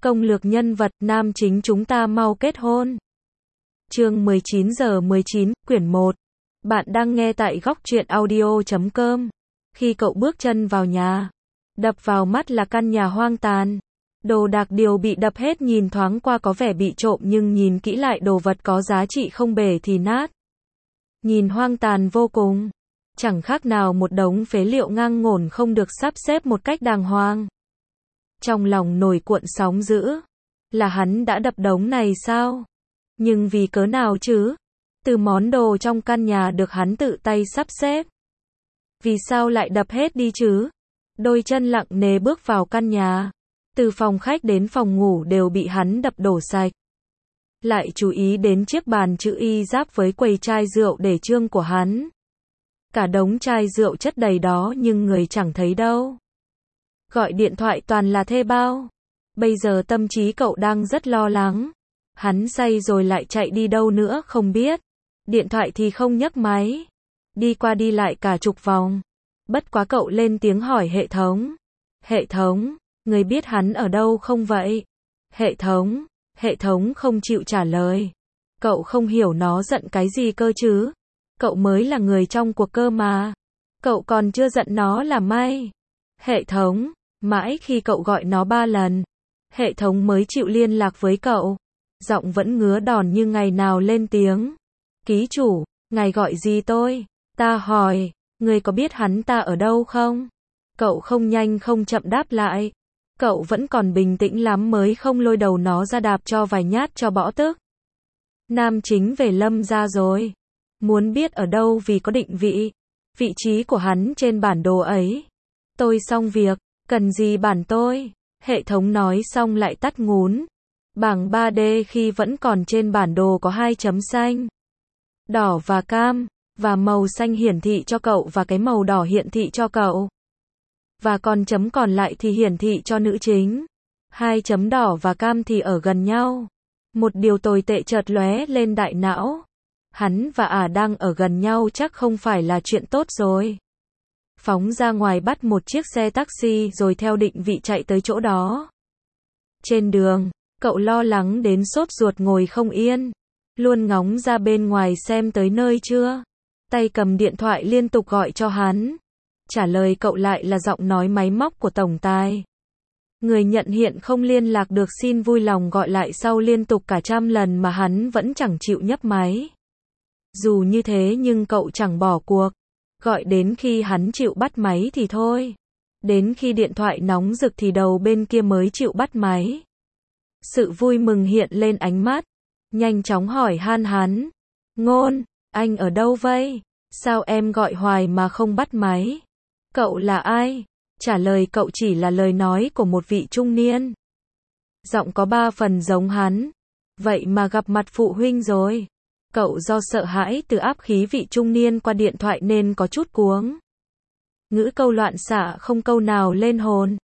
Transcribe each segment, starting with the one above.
Công lược nhân vật, nam chính chúng ta mau kết hôn. Chương 19:19, quyển 1. Bạn đang nghe tại góc truyện audio.com. Khi cậu bước chân vào nhà, đập vào mắt là căn nhà hoang tàn. Đồ đạc đều bị đập hết, nhìn thoáng qua có vẻ bị trộm nhưng nhìn kỹ lại đồ vật có giá trị không bể thì nát. Nhìn hoang tàn vô cùng. Chẳng khác nào một đống phế liệu ngang ngổn không được sắp xếp một cách đàng hoàng. Trong lòng nổi cuộn sóng dữ. Là hắn đã đập đống này sao? Nhưng vì cớ nào chứ? Từ món đồ trong căn nhà được hắn tự tay sắp xếp. Vì sao lại đập hết đi chứ? Đôi chân lặng nề bước vào căn nhà. Từ phòng khách đến phòng ngủ đều bị hắn đập đổ sạch. Lại chú ý đến chiếc bàn chữ Y giáp với quầy chai rượu để trương của hắn. Cả đống chai rượu chất đầy đó nhưng người chẳng thấy đâu. Gọi điện thoại toàn là thê bao. Bây giờ tâm trí cậu đang rất lo lắng. Hắn say rồi lại chạy đi đâu nữa không biết. Điện thoại thì không nhấc máy. Đi qua đi lại cả chục vòng. Bất quá cậu lên tiếng hỏi hệ thống. Hệ thống, người biết hắn ở đâu không vậy? Hệ thống không chịu trả lời. Cậu không hiểu nó giận cái gì cơ chứ? Cậu mới là người trong cuộc cơ mà. Cậu còn chưa giận nó là may. Hệ thống, mãi khi cậu gọi nó 3 lần, hệ thống mới chịu liên lạc với cậu. Giọng vẫn ngứa đòn như ngày nào lên tiếng. Ký chủ, ngài gọi gì tôi? Ta hỏi, người có biết hắn ta ở đâu không? Cậu không nhanh không chậm đáp lại. Cậu vẫn còn bình tĩnh lắm mới không lôi đầu nó ra đạp cho vài nhát cho bỏ tức. Nam chính về Lâm gia rồi. Muốn biết ở đâu vì có định vị. Vị trí của hắn trên bản đồ ấy. Tôi xong việc, cần gì bản tôi? Hệ thống nói xong lại tắt ngún. Bảng 3D khi vẫn còn trên bản đồ có 2 chấm xanh. Đỏ và cam, và màu xanh hiển thị cho cậu và cái màu đỏ hiển thị cho cậu. Và còn chấm còn lại thì hiển thị cho nữ chính. 2 chấm đỏ và cam thì ở gần nhau. Một điều tồi tệ chợt lóe lên đại não. Hắn và đang ở gần nhau chắc không phải là chuyện tốt rồi. Phóng ra ngoài bắt một chiếc xe taxi rồi theo định vị chạy tới chỗ đó. Trên đường, cậu lo lắng đến sốt ruột ngồi không yên. Luôn ngóng ra bên ngoài xem tới nơi chưa. Tay cầm điện thoại liên tục gọi cho hắn. Trả lời cậu lại là giọng nói máy móc của tổng tài. Người nhận hiện không liên lạc được, xin vui lòng gọi lại sau. Liên tục cả 100 lần mà hắn vẫn chẳng chịu nhấc máy. Dù như thế nhưng cậu chẳng bỏ cuộc. Gọi đến khi hắn chịu bắt máy thì thôi. Đến khi điện thoại nóng rực thì đầu bên kia mới chịu bắt máy. Sự vui mừng hiện lên ánh mắt. Nhanh chóng hỏi han hắn. Ngôn, anh ở đâu vậy? Sao em gọi hoài mà không bắt máy? Cậu là ai? Trả lời cậu chỉ là lời nói của một vị trung niên. Giọng có 3 phần giống hắn. Vậy mà gặp mặt phụ huynh rồi. Cậu do sợ hãi từ áp khí vị trung niên qua điện thoại nên có chút cuống. Ngữ câu loạn xạ không câu nào lên hồn.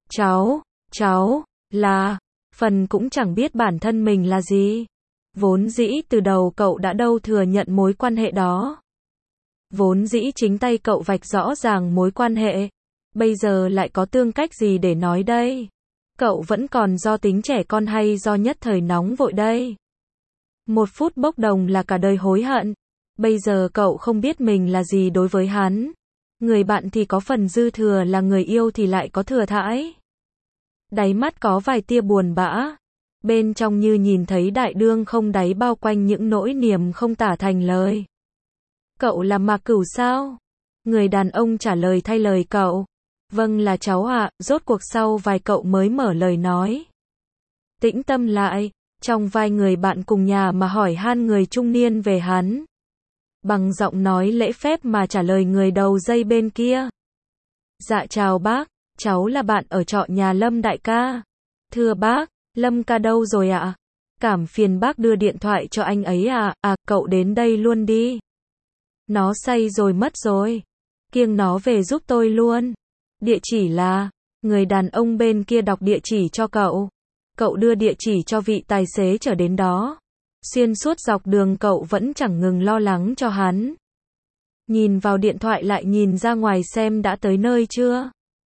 Cháu, là, phần cũng chẳng biết bản thân mình là gì. Vốn dĩ từ đầu cậu đã đâu thừa nhận mối quan hệ đó. Vốn dĩ chính tay cậu vạch rõ ràng mối quan hệ. Bây giờ lại có tương cách gì để nói đây? Cậu vẫn còn do tính trẻ con hay do nhất thời nóng vội đây? 1 phút bốc đồng là cả đời hối hận. Bây giờ cậu không biết mình là gì đối với hắn. Người bạn thì có phần dư thừa, là người yêu thì lại có thừa thãi. Đáy mắt có vài tia buồn bã. Bên trong như nhìn thấy đại đương không đáy bao quanh những nỗi niềm không tả thành lời. Cậu là Mạc Cửu sao? Người đàn ông trả lời thay lời cậu. Vâng là cháu ạ. Rốt cuộc sau vài cậu mới mở lời nói. Tĩnh tâm lại. Trong vai người bạn cùng nhà mà hỏi han người trung niên về hắn. Bằng giọng nói lễ phép mà trả lời người đầu dây bên kia. Dạ chào bác, cháu là bạn ở trọ nhà Lâm đại ca. Thưa bác, Lâm ca đâu rồi ạ? Cảm phiền bác đưa điện thoại cho anh ấy à? Cậu đến đây luôn đi. Nó say rồi mất rồi. Kiêng nó về giúp tôi luôn. Địa chỉ là... Người đàn ông bên kia đọc địa chỉ cho cậu. Cậu đưa địa chỉ cho vị tài xế chở đến đó. Xuyên suốt dọc đường cậu vẫn chẳng ngừng lo lắng cho hắn. Nhìn vào điện thoại lại nhìn ra ngoài xem đã tới nơi chưa.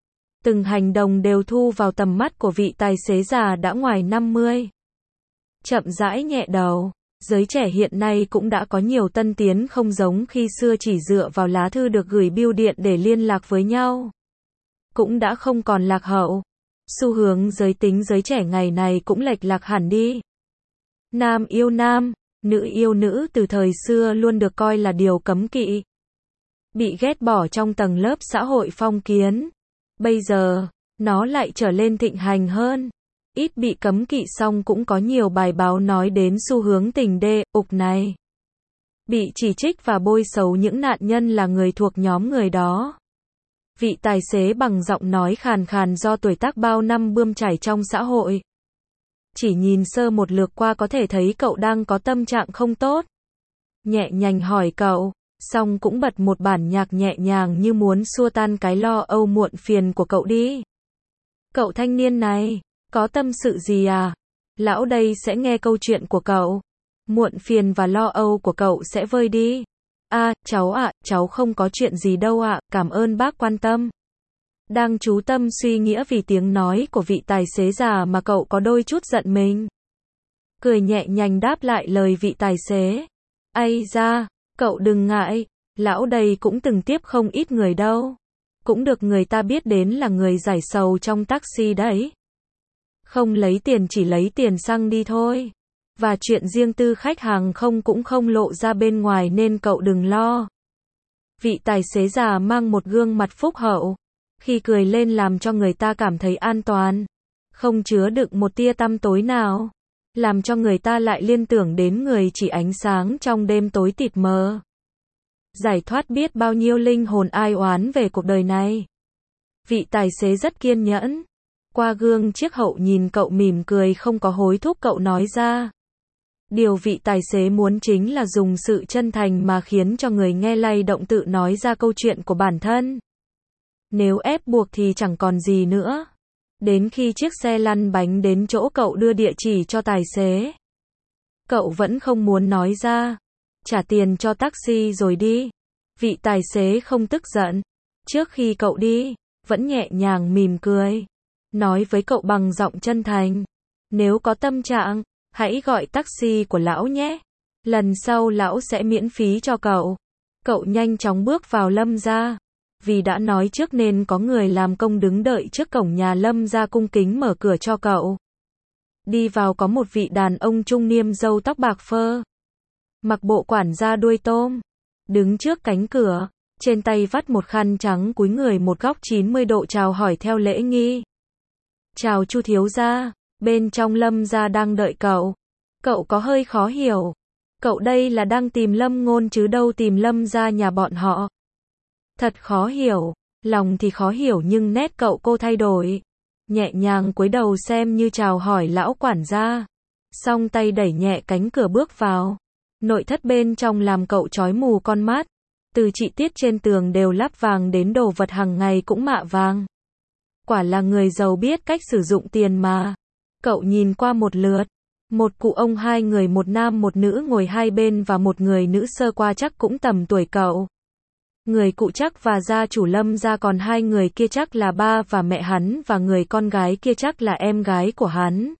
Từng hành động đều thu vào tầm mắt của vị tài xế già đã ngoài 50. Chậm rãi nhẹ đầu. Giới trẻ hiện nay cũng đã có nhiều tân tiến, không giống khi xưa chỉ dựa vào lá thư được gửi bưu điện để liên lạc với nhau. Cũng đã không còn lạc hậu. Xu hướng giới tính giới trẻ ngày này cũng lệch lạc hẳn đi. Nam yêu nam, nữ yêu nữ từ thời xưa luôn được coi là điều cấm kỵ. Bị ghét bỏ trong tầng lớp xã hội phong kiến. Bây giờ, nó lại trở lên thịnh hành hơn. Ít bị cấm kỵ xong cũng có nhiều bài báo nói đến xu hướng tình đê, ục này. Bị chỉ trích và bôi xấu những nạn nhân là người thuộc nhóm người đó. Vị tài xế bằng giọng nói khàn khàn do tuổi tác bao năm bươn trải trong xã hội. Chỉ nhìn sơ một lượt qua có thể thấy cậu đang có tâm trạng không tốt. Nhẹ nhàng hỏi cậu, xong cũng bật một bản nhạc nhẹ nhàng như muốn xua tan cái lo âu muộn phiền của cậu đi. Cậu thanh niên này, có tâm sự gì à? Lão đây sẽ nghe câu chuyện của cậu. Muộn phiền và lo âu của cậu sẽ vơi đi. Cháu ạ, cháu không có chuyện gì đâu ạ, cảm ơn bác quan tâm. Đang chú tâm suy nghĩa vì tiếng nói của vị tài xế già mà cậu có đôi chút giận mình. Cười nhẹ nhàng đáp lại lời vị tài xế. Ây da, cậu đừng ngại, lão đây cũng từng tiếp không ít người đâu. Cũng được người ta biết đến là người giải sầu trong taxi đấy. Không lấy tiền chỉ lấy tiền xăng đi thôi. Và chuyện riêng tư khách hàng cũng không lộ ra bên ngoài nên cậu đừng lo. Vị tài xế già mang một gương mặt phúc hậu. Khi cười lên làm cho người ta cảm thấy an toàn. Không chứa đựng một tia tăm tối nào. Làm cho người ta lại liên tưởng đến người chỉ ánh sáng trong đêm tối tịt mờ. Giải thoát biết bao nhiêu linh hồn ai oán về cuộc đời này. Vị tài xế rất kiên nhẫn. Qua gương chiếc hậu nhìn cậu mỉm cười không có hối thúc cậu nói ra. Điều vị tài xế muốn chính là dùng sự chân thành mà khiến cho người nghe lay động tự nói ra câu chuyện của bản thân. Nếu ép buộc thì chẳng còn gì nữa. Đến khi chiếc xe lăn bánh đến chỗ cậu đưa địa chỉ cho tài xế. Cậu vẫn không muốn nói ra. Trả tiền cho taxi rồi đi. Vị tài xế không tức giận. Trước khi cậu đi, vẫn nhẹ nhàng mỉm cười. Nói với cậu bằng giọng chân thành. Nếu có tâm trạng, hãy gọi taxi của lão nhé. Lần sau lão sẽ miễn phí cho cậu. Cậu nhanh chóng bước vào Lâm gia. Vì đã nói trước nên có người làm công đứng đợi trước cổng nhà Lâm gia cung kính mở cửa cho cậu. Đi vào có một vị đàn ông trung niên râu tóc bạc phơ. Mặc bộ quản gia đuôi tôm. Đứng trước cánh cửa. Trên tay vắt một khăn trắng cúi người một góc 90 độ chào hỏi theo lễ nghi. Chào Chu thiếu gia. Bên trong Lâm gia đang đợi cậu. Cậu có hơi khó hiểu. Cậu đây là đang tìm Lâm Ngôn chứ đâu tìm Lâm gia nhà bọn họ. Thật khó hiểu. Lòng thì khó hiểu nhưng nét cậu cô thay đổi. Nhẹ nhàng cúi đầu xem như chào hỏi lão quản gia. Xong tay đẩy nhẹ cánh cửa bước vào. Nội thất bên trong làm cậu chói mù con mắt. Từ chi tiết trên tường đều lắp vàng đến đồ vật hàng ngày cũng mạ vàng. Quả là người giàu biết cách sử dụng tiền mà. Cậu nhìn qua một lượt. Một cụ ông hai người một nam một nữ ngồi hai bên và một người nữ sơ qua chắc cũng tầm tuổi cậu. Người cụ chắc và gia chủ Lâm gia còn hai người kia chắc là ba và mẹ hắn và người con gái kia chắc là em gái của hắn.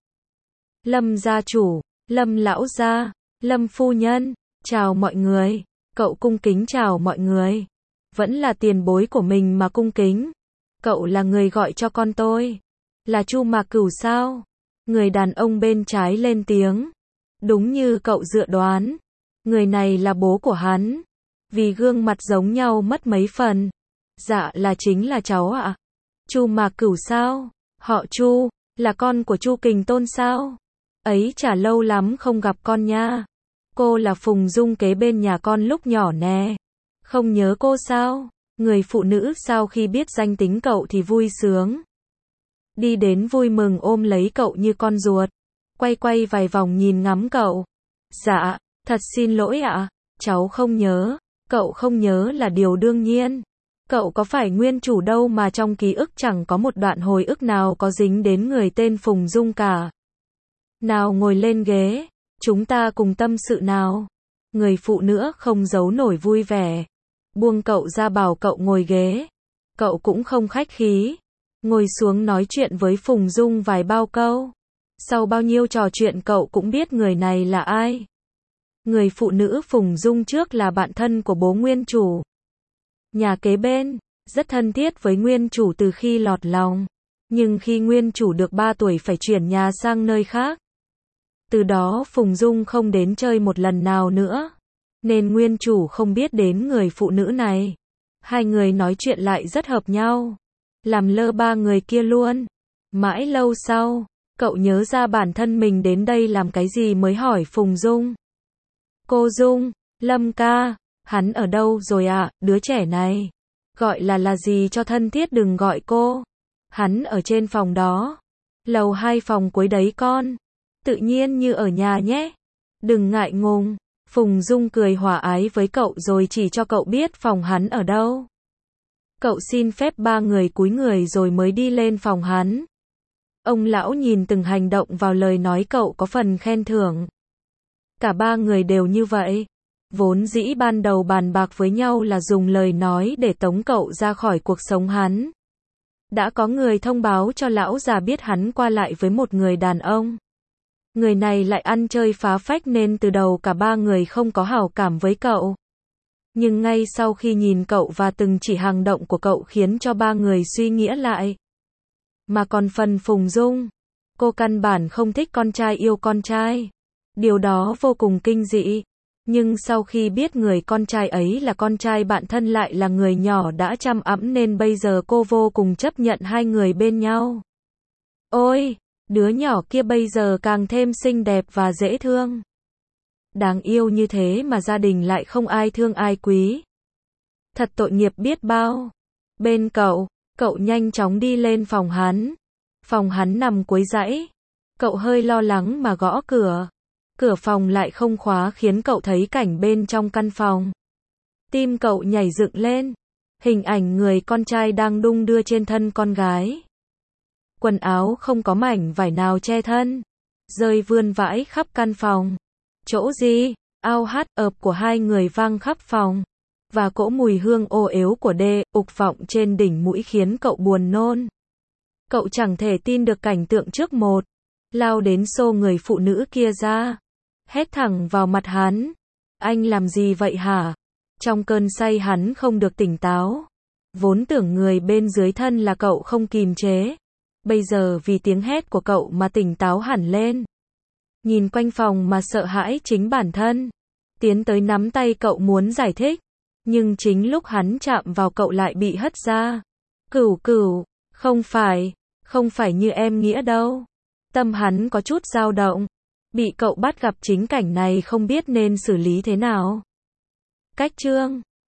Lâm gia chủ, Lâm lão gia, Lâm phu nhân, chào mọi người. Cậu cung kính chào mọi người. Vẫn là tiền bối của mình mà cung kính. Cậu là người gọi cho con tôi. Là Chu Mạc Cửu sao? Người đàn ông bên trái lên tiếng. Đúng như cậu dự đoán. Người này là bố của hắn. Vì gương mặt giống nhau mất mấy phần. Dạ là chính là cháu ạ. Chu Mạc Cửu sao? Họ Chu, là con của Chu Kình Tôn sao? Ấy chả lâu lắm không gặp con nha. Cô là Phùng Dung kế bên nhà con lúc nhỏ nè. Không nhớ cô sao? Người phụ nữ sau khi biết danh tính cậu thì vui sướng. Đi đến vui mừng ôm lấy cậu như con ruột. Quay vài vòng nhìn ngắm cậu. Dạ, thật xin lỗi ạ. Cháu không nhớ. Cậu không nhớ là điều đương nhiên. Cậu có phải nguyên chủ đâu mà trong ký ức chẳng có một đoạn hồi ức nào có dính đến người tên Phùng Dung cả. Nào ngồi lên ghế. Chúng ta cùng tâm sự nào. Người phụ nữ không giấu nổi vui vẻ. Buông cậu ra bảo cậu ngồi ghế. Cậu cũng không khách khí. ngồi xuống nói chuyện với Phùng Dung vài bao câu. Sau bao nhiêu trò chuyện cậu cũng biết người này là ai. Người phụ nữ Phùng Dung trước là bạn thân của bố nguyên chủ. Nhà kế bên, rất thân thiết với nguyên chủ từ khi lọt lòng. Nhưng khi nguyên chủ được 3 tuổi phải chuyển nhà sang nơi khác. Từ đó Phùng Dung không đến chơi một lần nào nữa. Nên nguyên chủ không biết đến người phụ nữ này. Hai người nói chuyện lại rất hợp nhau. Làm lơ ba người kia luôn. Mãi lâu sau, cậu nhớ ra bản thân mình đến đây làm cái gì mới hỏi Phùng Dung. Cô Dung, Lâm ca, hắn ở đâu rồi ạ, đứa trẻ này. Gọi là gì cho thân thiết đừng gọi cô. Hắn ở trên phòng đó. Lầu 2 phòng cuối đấy con. Tự nhiên như ở nhà nhé. Đừng ngại ngùng. Phùng Dung cười hòa ái với cậu rồi chỉ cho cậu biết phòng hắn ở đâu. Cậu xin phép ba người cúi người rồi mới đi lên phòng hắn. Ông lão nhìn từng hành động vào lời nói cậu có phần khen thưởng. Cả ba người đều như vậy. Vốn dĩ ban đầu bàn bạc với nhau là dùng lời nói để tống cậu ra khỏi cuộc sống hắn. Đã có người thông báo cho lão già biết hắn qua lại với một người đàn ông. Người này lại ăn chơi phá phách nên từ đầu cả ba người không có hảo cảm với cậu. Nhưng ngay sau khi nhìn cậu và từng chỉ hành động của cậu khiến cho ba người suy nghĩa lại. Mà còn phần Phùng Dung, cô căn bản không thích con trai yêu con trai. Điều đó vô cùng kinh dị. Nhưng sau khi biết người con trai ấy là con trai bạn thân lại là người nhỏ đã chăm ẵm nên bây giờ cô vô cùng chấp nhận hai người bên nhau. Ôi, đứa nhỏ kia bây giờ càng thêm xinh đẹp và dễ thương. Đáng yêu như thế mà gia đình lại không ai thương ai quý. Thật tội nghiệp biết bao. Bên cậu nhanh chóng đi lên phòng hắn. Phòng hắn nằm cuối dãy. Cậu hơi lo lắng mà gõ cửa. Cửa phòng lại không khóa khiến cậu thấy cảnh bên trong căn phòng. Tim cậu nhảy dựng lên. Hình ảnh người con trai đang đung đưa trên thân con gái. Quần áo không có mảnh vải nào che thân. Rơi vươn vãi khắp căn phòng. Chỗ gì? Ao hát ợp của hai người vang khắp phòng. Và cỗ mùi hương ô uế của đê, ục vọng trên đỉnh mũi khiến cậu buồn nôn. Cậu chẳng thể tin được cảnh tượng trước một. Lao đến xô người phụ nữ kia ra. Hét thẳng vào mặt hắn. Anh làm gì vậy hả? Trong cơn say hắn không được tỉnh táo. Vốn tưởng người bên dưới thân là cậu không kìm chế. Bây giờ vì tiếng hét của cậu mà tỉnh táo hẳn lên. Nhìn quanh phòng mà sợ hãi chính bản thân. Tiến tới nắm tay cậu muốn giải thích. Nhưng chính lúc hắn chạm vào cậu lại bị hất ra. Cửu, không phải như em nghĩa đâu. Tâm hắn có chút dao động. Bị cậu bắt gặp chính cảnh này không biết nên xử lý thế nào. Cách chương